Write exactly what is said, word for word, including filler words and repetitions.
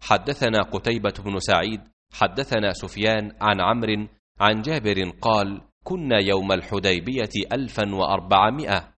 حدثنا قتيبة بن سعيد حدثنا سفيان عن عمرو عن جابر قال: كنا يوم الحديبية ألفا وأربعمائة